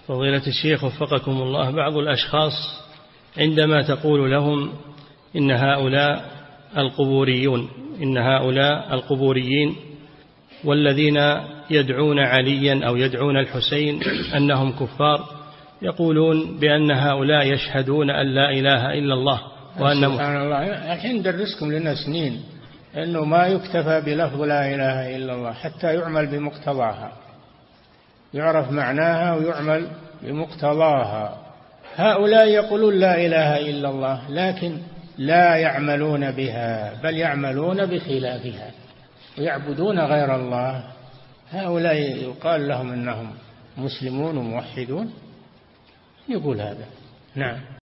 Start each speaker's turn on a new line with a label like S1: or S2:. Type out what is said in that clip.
S1: فضيلة الشيخ وفقكم الله، بعض الأشخاص عندما تقول لهم إن هؤلاء القبوريين والذين يدعون عليا أو يدعون الحسين أنهم كفار، يقولون بأن هؤلاء يشهدون أن لا إله إلا الله وأن
S2: سبحان الله. الحين درسكم لنا سنين أنه ما يكتفى بلفظ لا إله إلا الله حتى يعمل بمقتضاها، يعرف معناها ويعمل بمقتضاها. هؤلاء يقولون لا إله إلا الله لكن لا يعملون بها، بل يعملون بخلافها ويعبدون غير الله. هؤلاء يقال لهم أنهم مسلمون وموحدون، يقول هذا. نعم.